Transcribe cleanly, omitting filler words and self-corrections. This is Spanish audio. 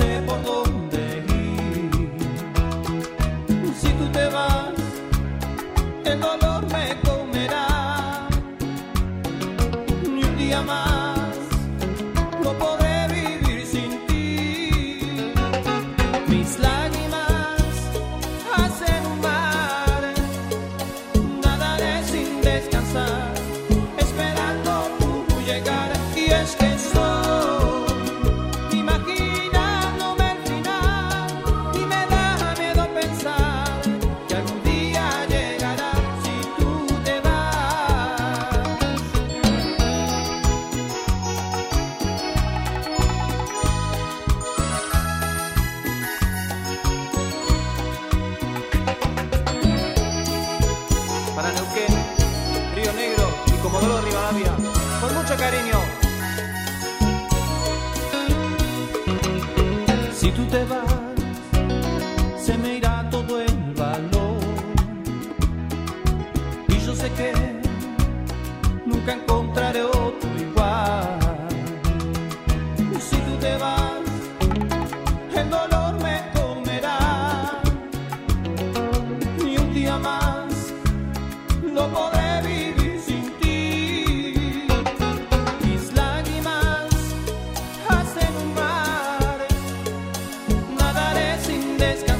sé por dónde ir. Si tú te vas, el dolor me comerá. Ni un día más no podré vivir sin ti. Mis lágrimas hacen un mar, nadaré sin descansar, esperando tu llegar. Y es que estoy imaginándome el final, y me da miedo pensar que algún día llegará si tú te vas. Para Neuquén, Río Negro y Comodoro Rivadavia, con mucho cariño. Si tú te vas, se me irá todo el valor, y yo sé que nunca encontraré otro igual. Si tú te vas, el dolor me comerá, ni un día más no podré vivir sin ti. Mis lágrimas hacen un mar, nadaré sin descansar,